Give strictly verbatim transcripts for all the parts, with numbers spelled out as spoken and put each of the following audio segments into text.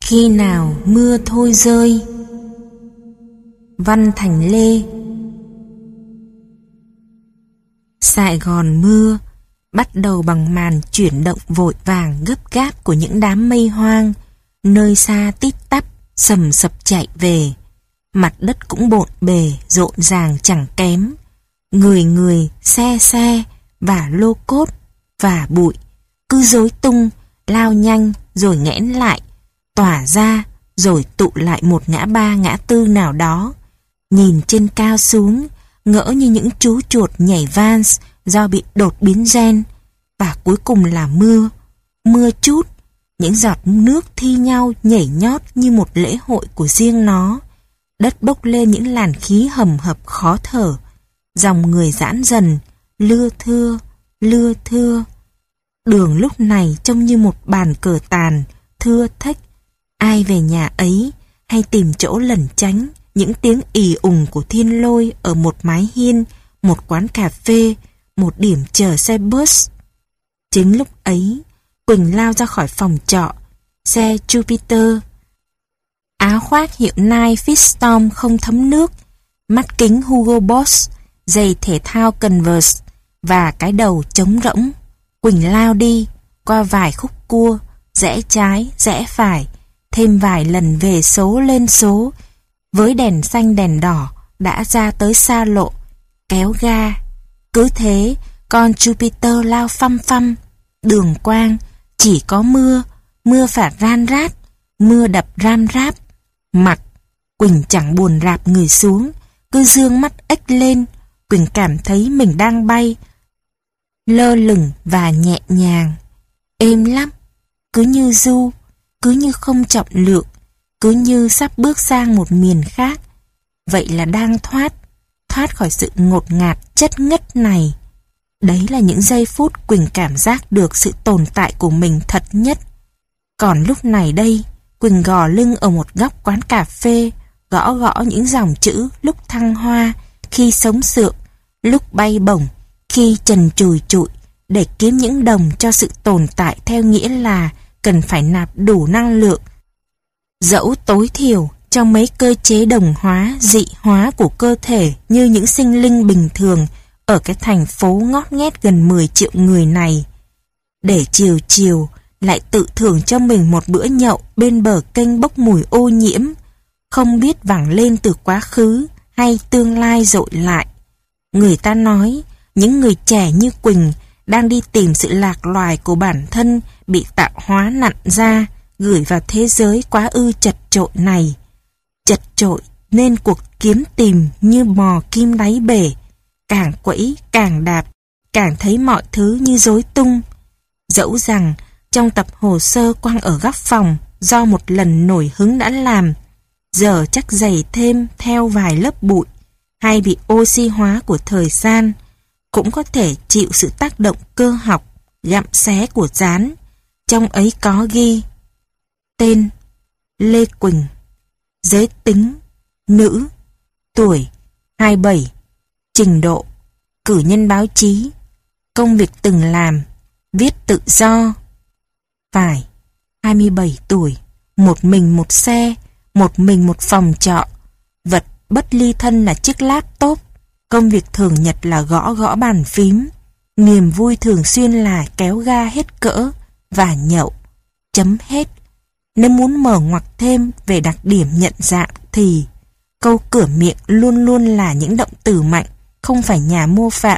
Khi nào mưa thôi rơi. Văn Thành Lê. Sài Gòn mưa bắt đầu bằng màn chuyển động vội vàng gấp gáp của những đám mây hoang, nơi xa tít tắp sầm sập chạy về. Mặt đất cũng bộn bề rộn ràng chẳng kém. Người người, xe xe và lô cốt và bụi cứ rối tung, lao nhanh rồi nghẽn lại, tỏa ra rồi tụ lại một ngã ba ngã tư nào đó. Nhìn trên cao xuống, ngỡ như những chú chuột nhảy vans do bị đột biến gen. Và cuối cùng là mưa, mưa chút, những giọt nước thi nhau nhảy nhót như một lễ hội của riêng nó. Đất bốc lên những làn khí hầm hập khó thở, dòng người giãn dần, lưa thưa, lưa thưa. Đường lúc này trông như một bàn cờ tàn, thưa thách. Ai về nhà ấy, hay tìm chỗ lẩn tránh những tiếng ì ùng của thiên lôi ở một mái hiên, một quán cà phê, một điểm chờ xe bus. Chính lúc ấy, Quỳnh lao ra khỏi phòng trọ, xe Jupiter, áo khoác hiệu Nike Fitstorm không thấm nước, mắt kính Hugo Boss, giày thể thao Converse và cái đầu trống rỗng. Quỳnh lao đi, qua vài khúc cua, rẽ trái, rẽ phải, thêm vài lần về số lên số, với đèn xanh đèn đỏ đã ra tới xa lộ, kéo ga. Cứ thế, con Jupiter lao phăm phăm, đường quang, chỉ có mưa, mưa phạt ran rát, mưa đập ram ráp. Mặc, Quỳnh chẳng buồn rạp người xuống, cứ dương mắt ếch lên. Quỳnh cảm thấy mình đang bay, lơ lửng và nhẹ nhàng, êm lắm, cứ như du, cứ như không trọng lượng, cứ như sắp bước sang một miền khác. Vậy là đang thoát, thoát khỏi sự ngột ngạt chất ngất này. Đấy là những giây phút Quỳnh cảm giác được sự tồn tại của mình thật nhất. Còn lúc này đây, Quỳnh gò lưng ở một góc quán cà phê, gõ gõ những dòng chữ lúc thăng hoa, khi sống sượng, lúc bay bổng, khi trần trùi trụi, để kiếm những đồng cho sự tồn tại theo nghĩa là cần phải nạp đủ năng lượng, dẫu tối thiểu trong mấy cơ chế đồng hóa, dị hóa của cơ thể như những sinh linh bình thường ở cái thành phố ngót nghét gần mười triệu người này. Để chiều chiều lại tự thưởng cho mình một bữa nhậu bên bờ kênh bốc mùi ô nhiễm, không biết vẳng lên từ quá khứ hay tương lai dội lại. Người ta nói, những người trẻ như Quỳnh đang đi tìm sự lạc loài của bản thân bị tạo hóa nặn ra, gửi vào thế giới quá ư chật chội này. Chật chội nên cuộc kiếm tìm như mò kim đáy bể, càng quẫy càng đạp, càng thấy mọi thứ như rối tung. Dẫu rằng trong tập hồ sơ quăng ở góc phòng do một lần nổi hứng đã làm, giờ chắc dày thêm theo vài lớp bụi, hay bị oxy hóa của thời gian, cũng có thể chịu sự tác động cơ học, gặm xé của gián. Trong ấy có ghi tên Lê Quỳnh, giới tính nữ, tuổi hai mươi bảy, trình độ cử nhân báo chí, công việc từng làm viết tự do, phải hai mươi bảy tuổi, một mình một xe, một mình một phòng trọ, vật bất ly thân là chiếc laptop, công việc thường nhật là gõ gõ bàn phím, niềm vui thường xuyên là kéo ga hết cỡ và nhậu. Chấm hết. Nếu muốn mở ngoặc thêm về đặc điểm nhận dạng thì câu cửa miệng luôn luôn là những động từ mạnh, không phải nhà mô phạm.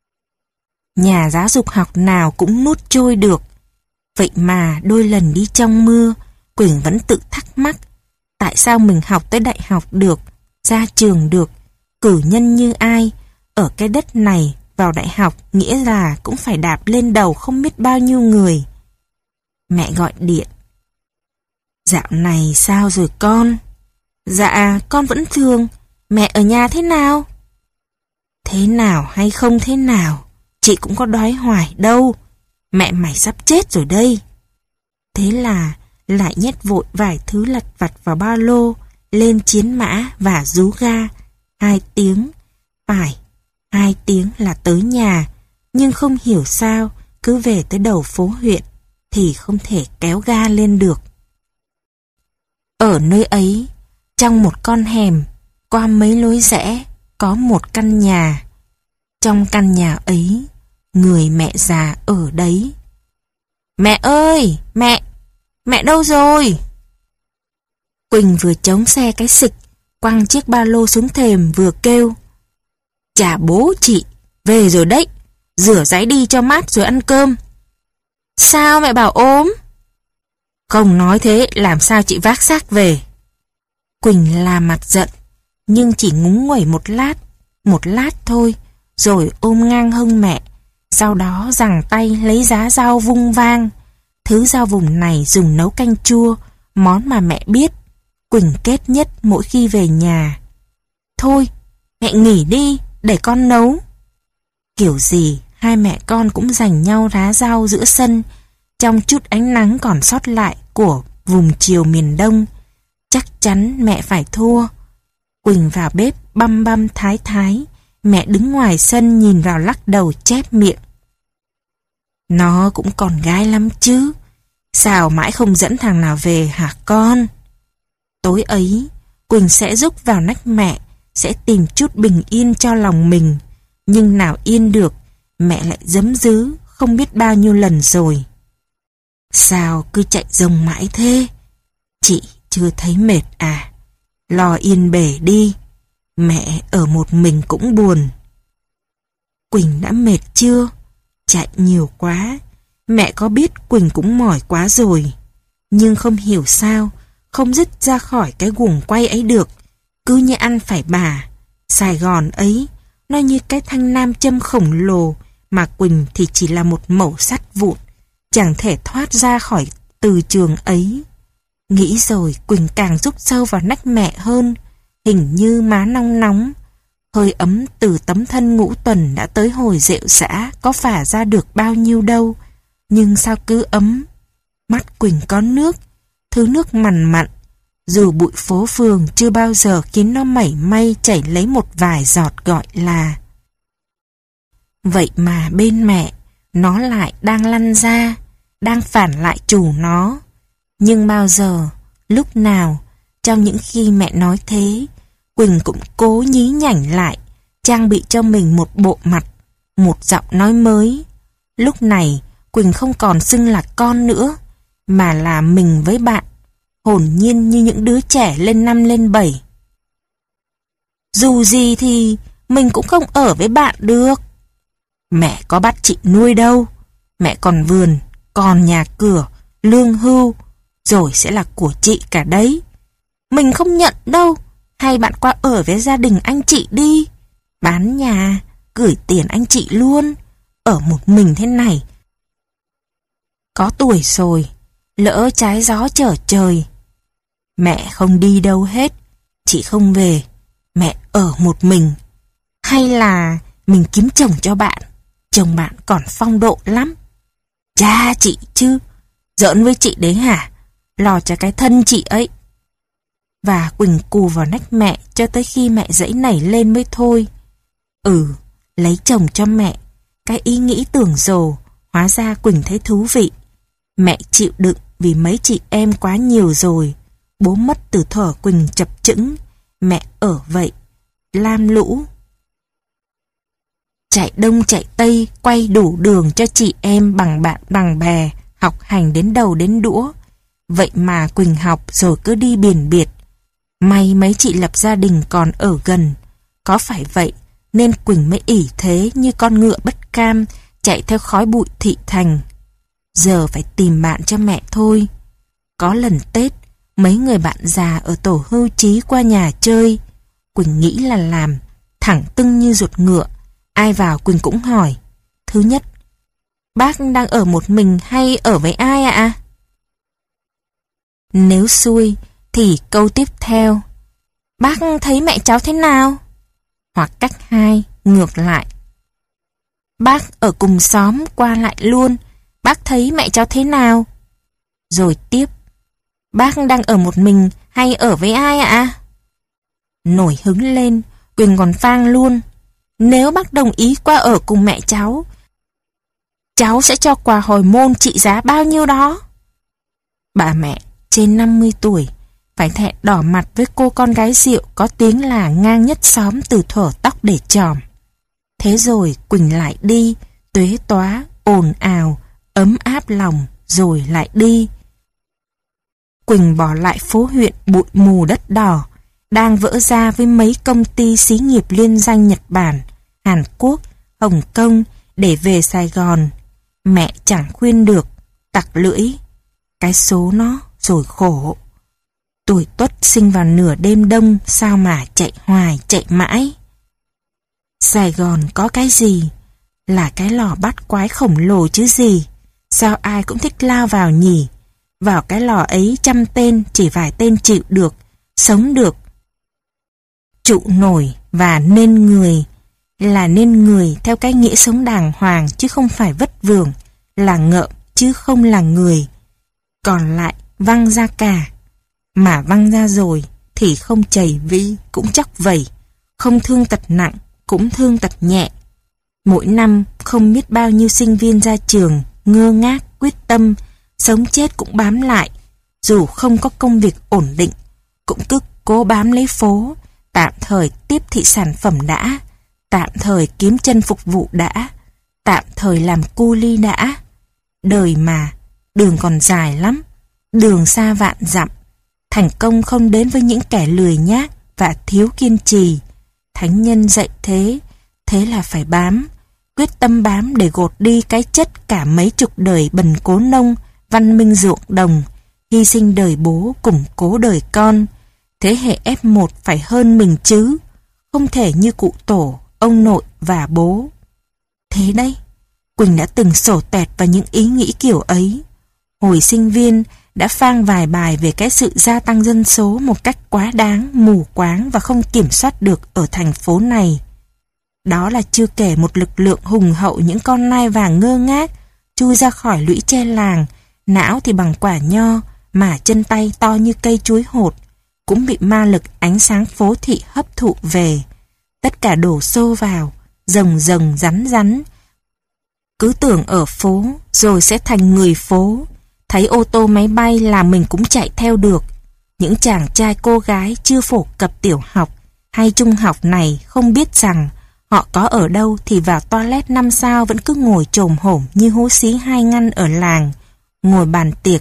Nhà giáo dục học nào cũng nuốt trôi được. Vậy mà đôi lần đi trong mưa, Quỳnh vẫn tự thắc mắc, tại sao mình học tới đại học được, ra trường được, cử nhân như ai, ở cái đất này vào đại học nghĩa là cũng phải đạp lên đầu không biết bao nhiêu người. Mẹ gọi điện. Dạo này sao rồi con? Dạ con vẫn thường. Mẹ ở nhà thế nào? Thế nào hay không thế nào, chị cũng có đói hoài đâu. Mẹ mày sắp chết rồi đây. Thế là lại nhét vội vài thứ lặt vặt vào ba lô, lên chiến mã và rú ga. Hai tiếng, phải, hai tiếng là tới nhà. Nhưng không hiểu sao, cứ về tới đầu phố huyện thì không thể kéo ga lên được. Ở nơi ấy, trong một con hẻm, qua mấy lối rẽ, có một căn nhà. Trong căn nhà ấy, người mẹ già ở đấy. Mẹ ơi! Mẹ! Mẹ đâu rồi? Quỳnh vừa chống xe cái xịch, quăng chiếc ba lô xuống thềm vừa kêu. Chà bố chị, về rồi đấy, rửa ráy đi cho mát rồi ăn cơm. Sao mẹ bảo ốm? Không nói thế làm sao chị vác xác về? Quỳnh là mặt giận, nhưng chỉ ngúng nguẩy một lát, một lát thôi, rồi ôm ngang hông mẹ, sau đó giằng tay lấy giá rau vung vang. Thứ rau vùng này dùng nấu canh chua, món mà mẹ biết, Quỳnh kết nhất mỗi khi về nhà. Thôi, mẹ nghỉ đi, để con nấu. Kiểu gì, hai mẹ con cũng giành nhau rá rau giữa sân, trong chút ánh nắng còn sót lại của vùng chiều miền Đông. Chắc chắn mẹ phải thua. Quỳnh vào bếp băm băm thái thái, mẹ đứng ngoài sân nhìn vào lắc đầu chép miệng. Nó cũng còn gái lắm chứ, sao mãi không dẫn thằng nào về hả con? Tối ấy, Quỳnh sẽ rúc vào nách mẹ, sẽ tìm chút bình yên cho lòng mình. Nhưng nào yên được, mẹ lại giấm dứ không biết bao nhiêu lần rồi. Sao cứ chạy rông mãi thế? Chị chưa thấy mệt à? Lo yên bề đi, mẹ ở một mình cũng buồn. Quỳnh đã mệt chưa? Chạy nhiều quá, mẹ có biết Quỳnh cũng mỏi quá rồi. Nhưng không hiểu sao, không dứt ra khỏi cái guồng quay ấy được, cứ như ăn phải bà. Sài Gòn ấy, nó như cái thanh nam châm khổng lồ, mà Quỳnh thì chỉ là một mẩu sắt vụn, chẳng thể thoát ra khỏi từ trường ấy. Nghĩ rồi Quỳnh càng rúc sâu vào nách mẹ hơn, hình như má nóng nóng. Hơi ấm từ tấm thân ngũ tuần đã tới hồi rệu rã có phả ra được bao nhiêu đâu, nhưng sao cứ ấm. Mắt Quỳnh có nước, thứ nước mằn mặn, dù bụi phố phường chưa bao giờ khiến nó mảy may chảy lấy một vài giọt gọi là. Vậy mà bên mẹ, nó lại đang lăn ra, đang phản lại chủ nó. Nhưng bao giờ, lúc nào, trong những khi mẹ nói thế, Quỳnh cũng cố nhí nhảnh lại, trang bị cho mình một bộ mặt, một giọng nói mới. Lúc này, Quỳnh không còn xưng là con nữa, mà là mình với bạn, hồn nhiên như những đứa trẻ lên năm lên bảy. Dù gì thì mình cũng không ở với bạn được. Mẹ có bắt chị nuôi đâu, mẹ còn vườn, còn nhà cửa, lương hưu, rồi sẽ là của chị cả đấy. Mình không nhận đâu, hay bạn qua ở với gia đình anh chị đi. Bán nhà, gửi tiền anh chị luôn, ở một mình thế này. Có tuổi rồi, lỡ trái gió trở trời. Mẹ không đi đâu hết, chị không về, mẹ ở một mình. Hay là mình kiếm chồng cho bạn, chồng bạn còn phong độ lắm. Cha chị chứ, giỡn với chị đấy hả? Lo cho cái thân chị ấy. Và Quỳnh cù vào nách mẹ cho tới khi mẹ dãy nảy lên mới thôi. Ừ, lấy chồng cho mẹ. Cái ý nghĩ tưởng rồ, hóa ra Quỳnh thấy thú vị. Mẹ chịu đựng vì mấy chị em quá nhiều rồi. Bố mất từ thuở Quỳnh chập chững. Mẹ ở vậy, lam lũ. Chạy đông chạy tây, quay đủ đường cho chị em bằng bạn bằng bè, học hành đến đầu đến đũa. Vậy mà Quỳnh học rồi cứ đi biển biệt. May mấy chị lập gia đình còn ở gần. Có phải vậy nên Quỳnh mới ỷ thế như con ngựa bất cam, chạy theo khói bụi thị thành. Giờ phải tìm bạn cho mẹ thôi. Có lần Tết, mấy người bạn già ở tổ hưu trí qua nhà chơi. Quỳnh nghĩ là làm, thẳng tưng như ruột ngựa. Ai vào Quỳnh cũng hỏi. Thứ nhất, bác đang ở một mình hay ở với ai ạ? À? Nếu xui thì câu tiếp theo, bác thấy mẹ cháu thế nào? Hoặc cách hai, ngược lại, bác ở cùng xóm qua lại luôn, bác thấy mẹ cháu thế nào? Rồi tiếp, bác đang ở một mình hay ở với ai ạ? À? Nổi hứng lên, Quỳnh còn phang luôn. Nếu bác đồng ý qua ở cùng mẹ cháu, cháu sẽ cho quà hồi môn trị giá bao nhiêu đó? Bà mẹ trên năm mươi tuổi, phải thẹn đỏ mặt với cô con gái rượu có tiếng là ngang nhất xóm từ thuở tóc để chòm. Thế rồi Quỳnh lại đi, tuế tóa, ồn ào, ấm áp lòng, rồi lại đi. Quỳnh bỏ lại phố huyện bụi mù đất đỏ, đang vỡ ra với mấy công ty xí nghiệp liên danh Nhật Bản, Hàn Quốc, Hồng Kông để về Sài Gòn. Mẹ chẳng khuyên được, tặc lưỡi. Cái số nó rồi khổ. Tuổi Tuất sinh vào nửa đêm đông, sao mà chạy hoài chạy mãi. Sài Gòn có cái gì? Là cái lò bắt quái khổng lồ chứ gì. Sao ai cũng thích lao vào nhỉ? Vào cái lò ấy trăm tên, chỉ vài tên chịu được, sống được, trụ nổi và nên người. Là nên người theo cái nghĩa sống đàng hoàng chứ không phải vất vưởng, là ngợm chứ không là người. Còn lại văng ra cả. Mà văng ra rồi thì không chảy vi cũng chắc vẩy, không thương tật nặng cũng thương tật nhẹ. Mỗi năm không biết bao nhiêu sinh viên ra trường ngơ ngác quyết tâm, sống chết cũng bám lại, dù không có công việc ổn định, cũng cứ cố bám lấy phố, tạm thời tiếp thị sản phẩm đã, tạm thời kiếm chân phục vụ đã, tạm thời làm cu ly đã. Đời mà, đường còn dài lắm, đường xa vạn dặm. Thành công không đến với những kẻ lười nhác và thiếu kiên trì. Thánh nhân dạy thế, thế là phải bám, quyết tâm bám để gột đi cái chất cả mấy chục đời bần cố nông, văn minh ruộng đồng, hy sinh đời bố củng cố đời con. Thế hệ ép một phải hơn mình chứ, không thể như cụ tổ, ông nội và bố. Thế đấy, Quỳnh đã từng sổ tẹt vào những ý nghĩ kiểu ấy. Hồi sinh viên đã phang vài bài về cái sự gia tăng dân số một cách quá đáng, mù quáng và không kiểm soát được ở thành phố này. Đó là chưa kể một lực lượng hùng hậu những con nai vàng ngơ ngác chui ra khỏi lũy tre làng, não thì bằng quả nho mà chân tay to như cây chuối hột, cũng bị ma lực ánh sáng phố thị hấp thụ về. Tất cả đổ xô vào, rồng rồng rắn rắn. Cứ tưởng ở phố rồi sẽ thành người phố. Thấy ô tô máy bay là mình cũng chạy theo được. Những chàng trai cô gái chưa phổ cập tiểu học hay trung học này không biết rằng họ có ở đâu thì vào toilet năm sao vẫn cứ ngồi chồm hổm như hố xí hai ngăn ở làng, ngồi bàn tiệc.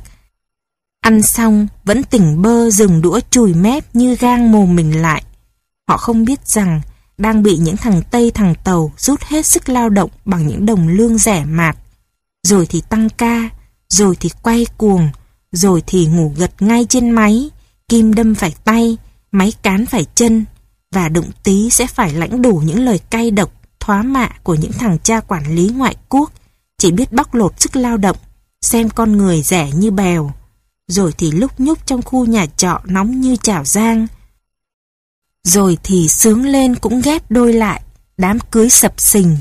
Ăn xong vẫn tỉnh bơ dừng đũa chùi mép như gang mồm mình lại. Họ không biết rằng đang bị những thằng Tây thằng Tàu rút hết sức lao động bằng những đồng lương rẻ mạt. Rồi thì tăng ca, rồi thì quay cuồng, rồi thì ngủ gật ngay trên máy, kim đâm phải tay, máy cán phải chân, và đụng tí sẽ phải lãnh đủ những lời cay độc, thoá mạ của những thằng cha quản lý ngoại quốc, chỉ biết bóc lột sức lao động, xem con người rẻ như bèo. Rồi thì lúc nhúc trong khu nhà trọ nóng như chảo rang. Rồi thì sướng lên cũng ghép đôi lại, đám cưới sập sình.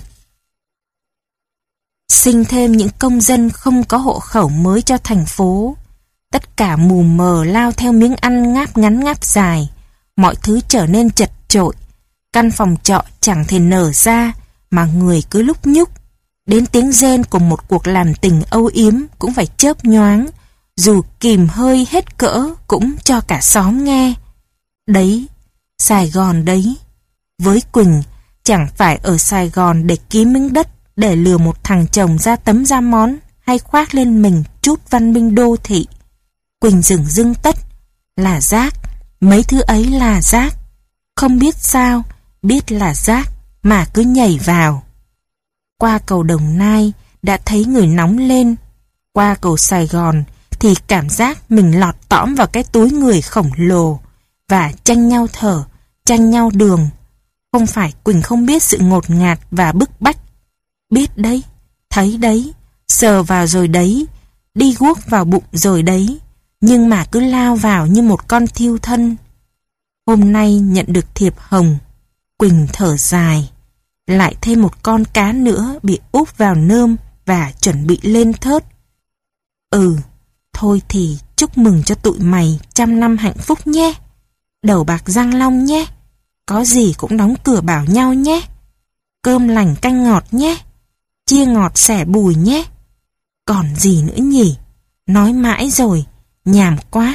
Sinh thêm những công dân không có hộ khẩu mới cho thành phố. Tất cả mù mờ lao theo miếng ăn ngáp ngắn ngáp dài. Mọi thứ trở nên chật chội. Căn phòng trọ chẳng thể nở ra, mà người cứ lúc nhúc. Đến tiếng rên của một cuộc làm tình âu yếm cũng phải chớp nhoáng, dù kìm hơi hết cỡ cũng cho cả xóm nghe. Đấy, Sài Gòn đấy. Với Quỳnh, chẳng phải ở Sài Gòn để kiếm miếng đất, để lừa một thằng chồng ra tấm ra món, hay khoác lên mình chút văn minh đô thị. Quỳnh dửng dưng tất, là rác, mấy thứ ấy là rác. Không biết sao, biết là rác, mà cứ nhảy vào. Qua cầu Đồng Nai, đã thấy người nóng lên. Qua cầu Sài Gòn, thì cảm giác mình lọt tõm vào cái túi người khổng lồ, và tranh nhau thở, tranh nhau đường. Không phải Quỳnh không biết sự ngột ngạt và bức bách. Biết đấy, thấy đấy, sờ vào rồi đấy, đi guốc vào bụng rồi đấy, nhưng mà cứ lao vào như một con thiêu thân. Hôm nay nhận được thiệp hồng, Quỳnh thở dài. Lại thêm một con cá nữa bị úp vào nơm và chuẩn bị lên thớt. Ừ, thôi thì chúc mừng cho tụi mày trăm năm hạnh phúc nhé. Đầu bạc răng long nhé. Có gì cũng đóng cửa bảo nhau nhé. Cơm lành canh ngọt nhé. Chia ngọt sẻ bùi nhé. Còn gì nữa nhỉ? Nói mãi rồi, nhàm quá.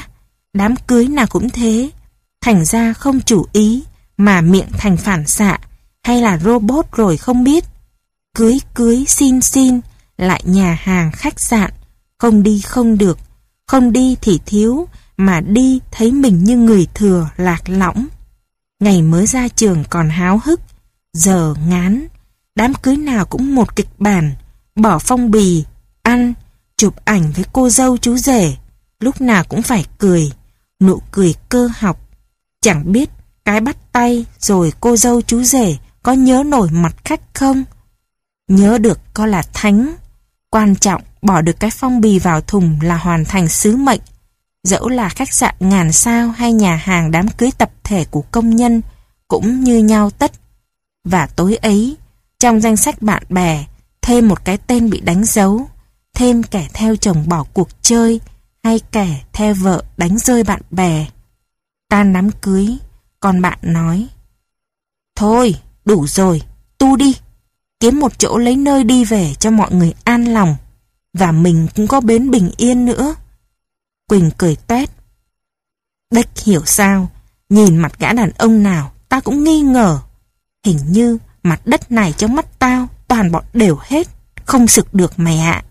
Đám cưới nào cũng thế, thành ra không chủ ý mà miệng thành phản xạ, hay là robot rồi không biết. Cưới cưới xin xin, lại nhà hàng khách sạn, không đi không được, không đi thì thiếu, mà đi thấy mình như người thừa lạc lõng. Ngày mới ra trường còn háo hức, giờ ngán. Đám cưới nào cũng một kịch bản, bỏ phong bì, ăn, chụp ảnh với cô dâu chú rể, lúc nào cũng phải cười, nụ cười cơ học. Chẳng biết cái bắt tay rồi cô dâu chú rể có nhớ nổi mặt khách không? Nhớ được có là thánh. Quan trọng bỏ được cái phong bì vào thùng là hoàn thành sứ mệnh. Dẫu là khách sạn ngàn sao hay nhà hàng đám cưới tập thể của công nhân cũng như nhau tất. Và tối ấy, trong danh sách bạn bè, thêm một cái tên bị đánh dấu, thêm kẻ theo chồng bỏ cuộc chơi hay kẻ theo vợ đánh rơi bạn bè. Tan đám cưới, con bạn nói: thôi, đủ rồi, tu đi, kiếm một chỗ lấy nơi đi về cho mọi người an lòng, và mình cũng có bến bình yên nữa. Quỳnh cười toét: đếch hiểu sao, nhìn mặt gã đàn ông nào ta cũng nghi ngờ. Hình như mặt đất này trong mắt tao toàn bọn đều hết, không sực được mày ạ.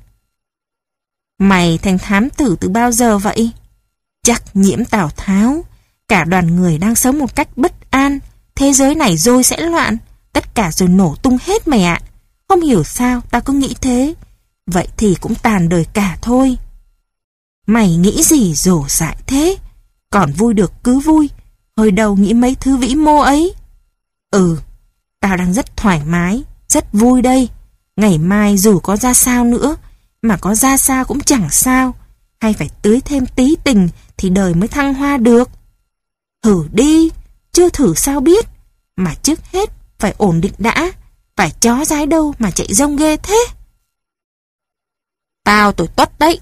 Mày thành thám tử từ bao giờ vậy? Chắc nhiễm Tào Tháo. Cả đoàn người đang sống một cách bất an, thế giới này rồi sẽ loạn, tất cả rồi nổ tung hết mày ạ. Không hiểu sao tao cứ nghĩ thế. Vậy thì cũng tàn đời cả thôi. Mày nghĩ gì rổ dại thế? Còn vui được cứ vui, hồi đầu nghĩ mấy thứ vĩ mô ấy. Ừ, tao đang rất thoải mái, rất vui đây. Ngày mai dù có ra sao nữa, mà có ra sao cũng chẳng sao, hay phải tưới thêm tí tình thì đời mới thăng hoa được. Thử đi, chưa thử sao biết. Mà trước hết phải ổn định đã. Phải chó dái đâu mà chạy rông ghê thế. Tao tuổi Tuất đấy.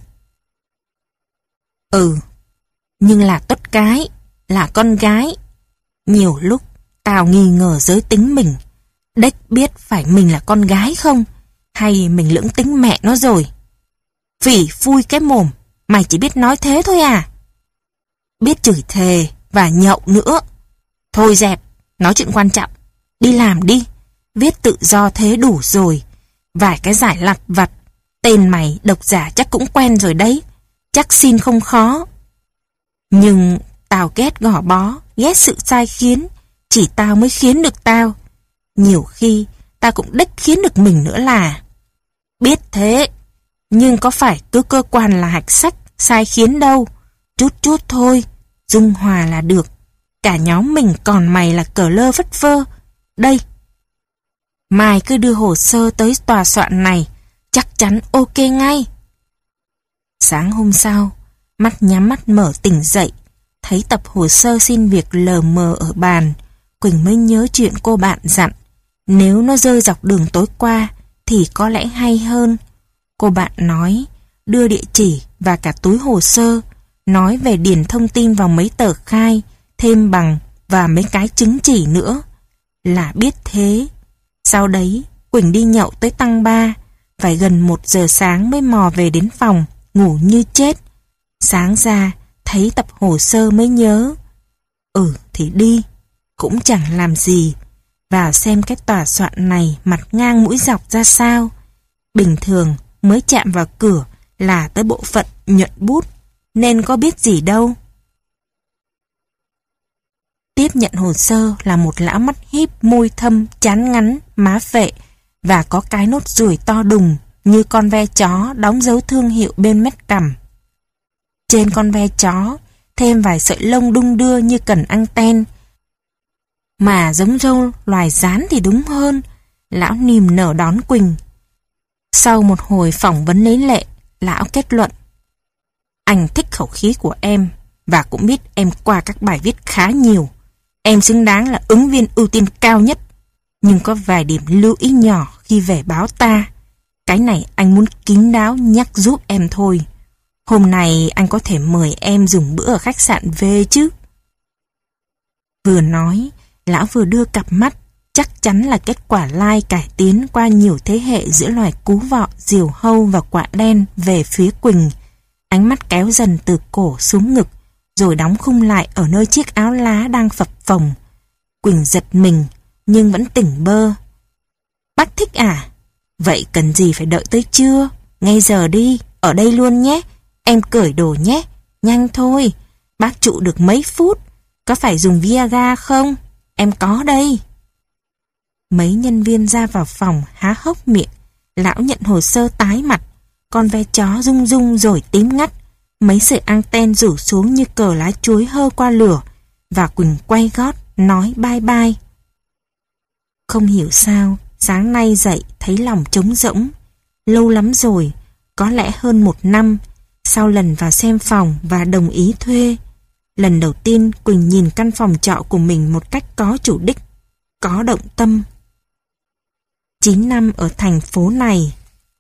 Ừ, nhưng là Tuất cái, là con gái. Nhiều lúc tao nghi ngờ giới tính mình. Đếch biết phải mình là con gái không, hay mình lưỡng tính mẹ nó rồi. Phỉ phui cái mồm, mày chỉ biết nói thế thôi à? Biết chửi thề và nhậu nữa. Thôi dẹp, nói chuyện quan trọng. Đi làm đi, viết tự do thế đủ rồi. Vài cái giải lặt vặt, tên mày độc giả chắc cũng quen rồi đấy. Chắc xin không khó. Nhưng tao ghét gò bó, ghét sự sai khiến. Chỉ tao mới khiến được tao. Nhiều khi tao cũng đếch khiến được mình nữa là. Biết thế, nhưng có phải cứ cơ quan là hạch sách sai khiến đâu. Chút chút thôi, dung hòa là được. Cả nhóm mình còn mày là cờ lơ phất phơ. Đây, mai cứ đưa hồ sơ tới tòa soạn này, chắc chắn ok ngay. Sáng hôm sau, mắt nhắm mắt mở tỉnh dậy, thấy tập hồ sơ xin việc lờ mờ ở bàn, Quỳnh mới nhớ chuyện cô bạn dặn. Nếu nó rơi dọc đường tối qua thì có lẽ hay hơn. Cô bạn nói đưa địa chỉ và cả túi hồ sơ, nói về điền thông tin vào mấy tờ khai, thêm bằng và mấy cái chứng chỉ nữa. Là biết thế. Sau đấy Quỳnh đi nhậu tới tăng ba, phải gần một giờ sáng mới mò về đến phòng, ngủ như chết. Sáng ra thấy tập hồ sơ mới nhớ. Ừ thì đi, cũng chẳng làm gì. Vào xem cái tòa soạn này mặt ngang mũi dọc ra sao. Bình thường mới chạm vào cửa là tới bộ phận nhuận bút, nên có biết gì đâu. Tiếp nhận hồ sơ là một lão mắt híp, môi thâm, trán ngắn, má phệ và có cái nốt ruồi to đùng như con ve chó đóng dấu thương hiệu bên mép cằm. Trên con ve chó thêm vài sợi lông đung đưa như cần anten, mà giống râu loài rán thì đúng hơn. Lão niềm nở đón Quỳnh. Sau một hồi phỏng vấn lấy lệ, lão kết luận: anh thích khẩu khí của em và cũng biết em qua các bài viết khá nhiều. Em xứng đáng là ứng viên ưu tiên cao nhất. Nhưng có vài điểm lưu ý nhỏ khi về báo ta. Cái này anh muốn kín đáo nhắc giúp em thôi. Hôm nay anh có thể mời em dùng bữa ở khách sạn về chứ? Vừa nói, lão vừa đưa cặp mắt, chắc chắn là kết quả lai cải tiến qua nhiều thế hệ giữa loài cú vọ, diều hâu và quạ đen về phía Quỳnh. Ánh mắt kéo dần từ cổ xuống ngực, rồi đóng khung lại ở nơi chiếc áo lá đang phập phồng. Quỳnh giật mình, nhưng vẫn tỉnh bơ. Bác thích à? Vậy cần gì phải đợi tới trưa? Ngay giờ đi, ở đây luôn nhé. Em cởi đồ nhé. Nhanh thôi, bác trụ được mấy phút. Có phải dùng Viagra không? Em có đây. Mấy nhân viên ra vào phòng há hốc miệng. Lão nhận hồ sơ tái mặt. Con ve chó rung rung rồi tím ngắt. Mấy sợi anten rủ xuống như cờ lá chuối hơ qua lửa. Và Quỳnh quay gót, nói bye bye. Không hiểu sao, sáng nay dậy thấy lòng trống rỗng. Lâu lắm rồi, có lẽ hơn một năm, sau lần vào xem phòng và đồng ý thuê. Lần đầu tiên Quỳnh nhìn căn phòng trọ của mình một cách có chủ đích, có động tâm. Chín năm ở thành phố này.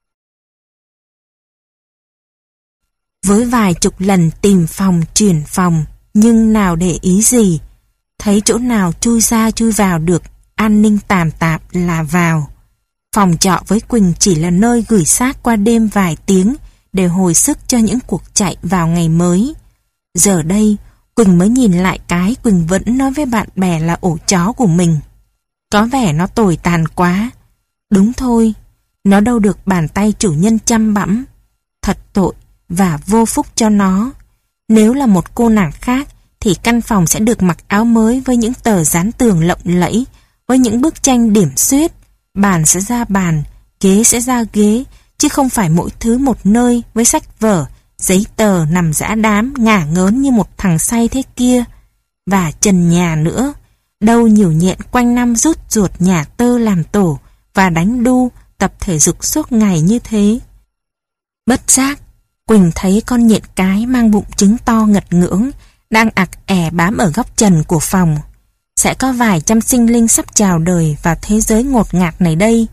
Với vài chục lần tìm phòng chuyển phòng, nhưng nào để ý gì. Thấy chỗ nào chui ra chui vào được, an ninh tàn tạp là vào. Phòng trọ với Quỳnh chỉ là nơi gửi xác qua đêm vài tiếng để hồi sức cho những cuộc chạy vào ngày mới. Giờ đây, Quỳnh mới nhìn lại cái Quỳnh vẫn nói với bạn bè là ổ chó của mình. Có vẻ nó tồi tàn quá. Đúng thôi, nó đâu được bàn tay chủ nhân chăm bẵm. Thật tội và vô phúc cho nó. Nếu là một cô nàng khác thì căn phòng sẽ được mặc áo mới với những tờ dán tường lộng lẫy, với những bức tranh điểm xuyết. Bàn sẽ ra bàn, ghế sẽ ra ghế, chứ không phải mỗi thứ một nơi với sách vở, giấy tờ nằm rã đám ngả ngớn như một thằng say thế kia. Và trần nhà nữa, đâu nhiều nhện quanh năm rút ruột nhà tơ làm tổ và đánh đu tập thể dục suốt ngày như thế. Bất giác, Quỳnh thấy con nhện cái mang bụng trứng to ngật ngưỡng đang ặc ẻ bám ở góc trần của phòng. Sẽ có vài trăm sinh linh sắp chào đời vào thế giới ngột ngạt này đây.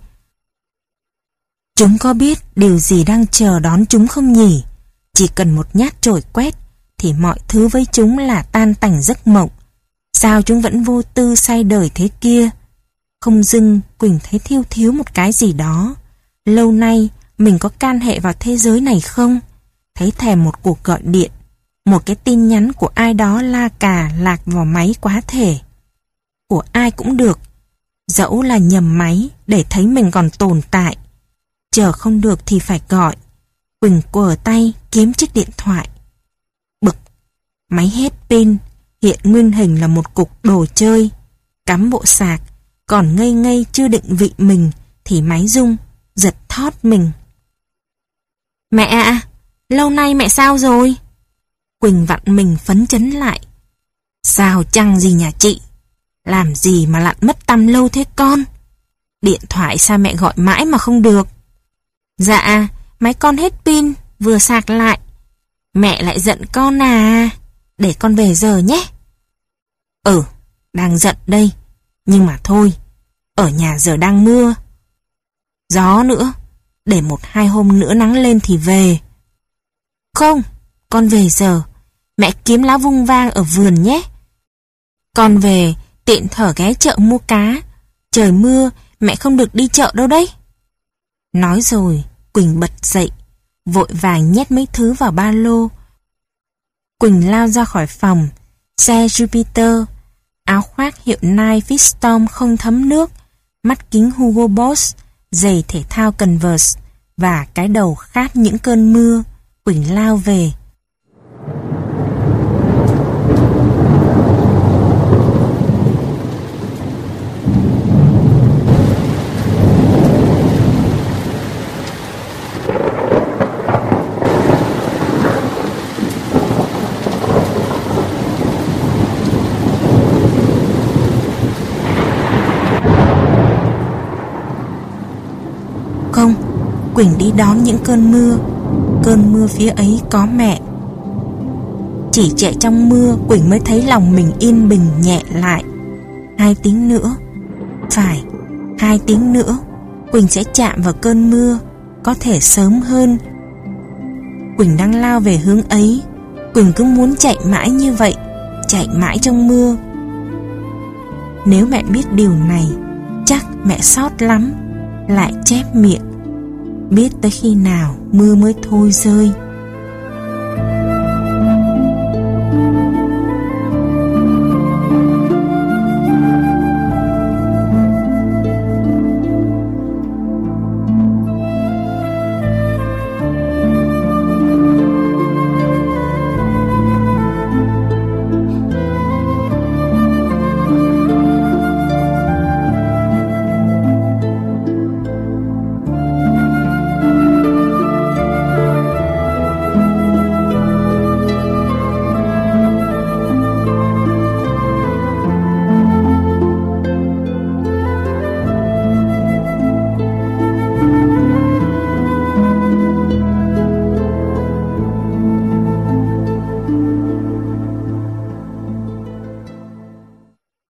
Chúng có biết điều gì đang chờ đón chúng không nhỉ? Chỉ cần một nhát chổi quét thì mọi thứ với chúng là tan tành giấc mộng. Sao chúng vẫn vô tư say đời thế kia? Không dưng Quỳnh thấy thiêu thiếu một cái gì đó. Lâu nay mình có can hệ vào thế giới này không? Thấy thèm một cuộc gọi điện, một cái tin nhắn của ai đó la cà lạc vào máy quá thể. Của ai cũng được, dẫu là nhầm máy để thấy mình còn tồn tại. Chờ không được thì phải gọi. Quỳnh quờ tay kiếm chiếc điện thoại. Bực, máy hết pin, hiện nguyên hình là một cục đồ chơi. Cắm bộ sạc, còn ngây ngây chưa định vị mình thì máy rung, giật thót mình. Mẹ ạ, lâu nay mẹ sao rồi? Quỳnh vặn mình phấn chấn lại. Sao chăng gì nhà chị? Làm gì mà lặn mất tăm lâu thế con? Điện thoại sao mẹ gọi mãi mà không được? Dạ, máy con hết pin, vừa sạc lại. Mẹ lại giận con à? Để con về giờ nhé. Ừ, đang giận đây. Nhưng mà thôi, ở nhà giờ đang mưa. Gió nữa, để một hai hôm nữa nắng lên thì về. Không, con về giờ. Mẹ kiếm lá vung vang ở vườn nhé. Con về, tiện thở ghé chợ mua cá. Trời mưa, mẹ không được đi chợ đâu đấy. Nói rồi, Quỳnh bật dậy, vội vàng nhét mấy thứ vào ba lô. Quỳnh lao ra khỏi phòng, xe Jupiter, áo khoác hiệu Nike Fistorm không thấm nước, mắt kính Hugo Boss, giày thể thao Converse và cái đầu khát những cơn mưa. Quỳnh lao về. Không, Quỳnh đi đón những cơn mưa. Cơn mưa phía ấy có mẹ. Chỉ chạy trong mưa Quỳnh mới thấy lòng mình yên bình nhẹ lại. Hai tiếng nữa, phải, hai tiếng nữa Quỳnh sẽ chạm vào cơn mưa, có thể sớm hơn. Quỳnh đang lao về hướng ấy. Quỳnh cứ muốn chạy mãi như vậy, chạy mãi trong mưa. Nếu mẹ biết điều này, chắc mẹ xót lắm. Lại chép miệng. Biết tới khi nào mưa mới thôi rơi.